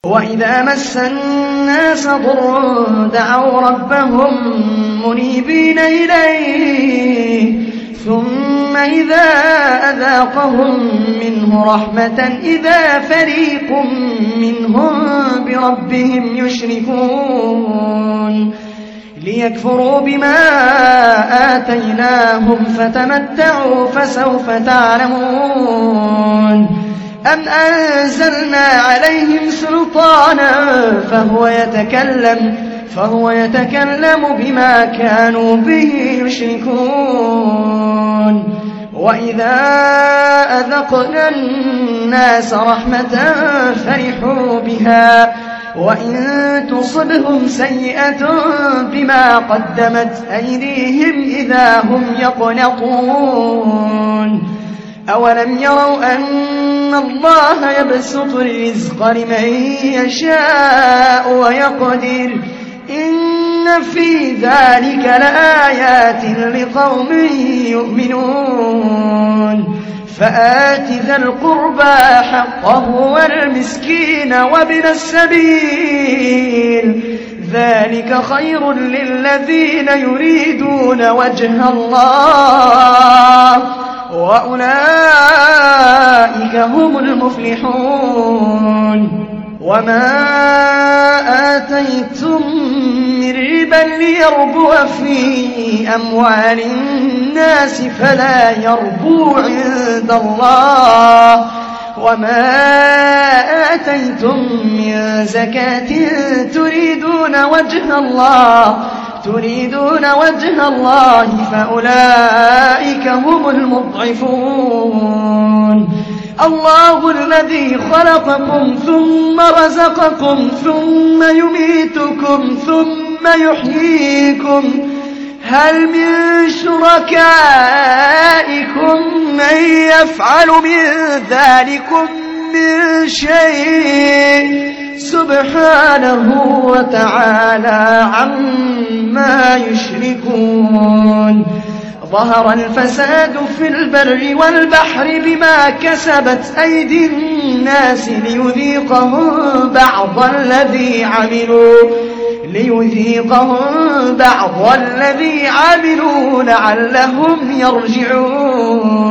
وإذا مس الناس ضر دعوا ربهم منيبين إليه ثم إذا أذاقهم منه رحمة إذا فريق منهم بربهم يشركون ليكفروا بما آتيناهم فتمتعوا فسوف تعلمون أم أنزلنا عليهم سلطانا فهو يتكلم بما كانوا به يشركون وإذا أذقنا الناس رحمة فرحوا بها وإن تصبهم سيئة بما قدمت أيديهم إذا هم يقنطون أولم يروا أن الله يبسط الرزق لمن يشاء ويقدر إن في ذلك لآيات لقوم يؤمنون فآت ذا القربى حقه والمسكين وابن السبيل ذلك خير للذين يريدون وجه الله وأولئك هم المفلحون وما آتيتم من ربا ليربو في أموال الناس فلا يربو عند الله وما آتيتم من زكاة تريدون وجه الله فأولئك هم المضعفون الله الذي خلقكم ثم رزقكم ثم يميتكم ثم يحييكم هل من شركائكم من يفعل من ذلكم من شيء سبحانه وتعالى عما يشركون ظهر الفساد في البر والبحر بما كسبت أيدي الناس ليذيقهم بعض الذي عملوا لعلهم يرجعون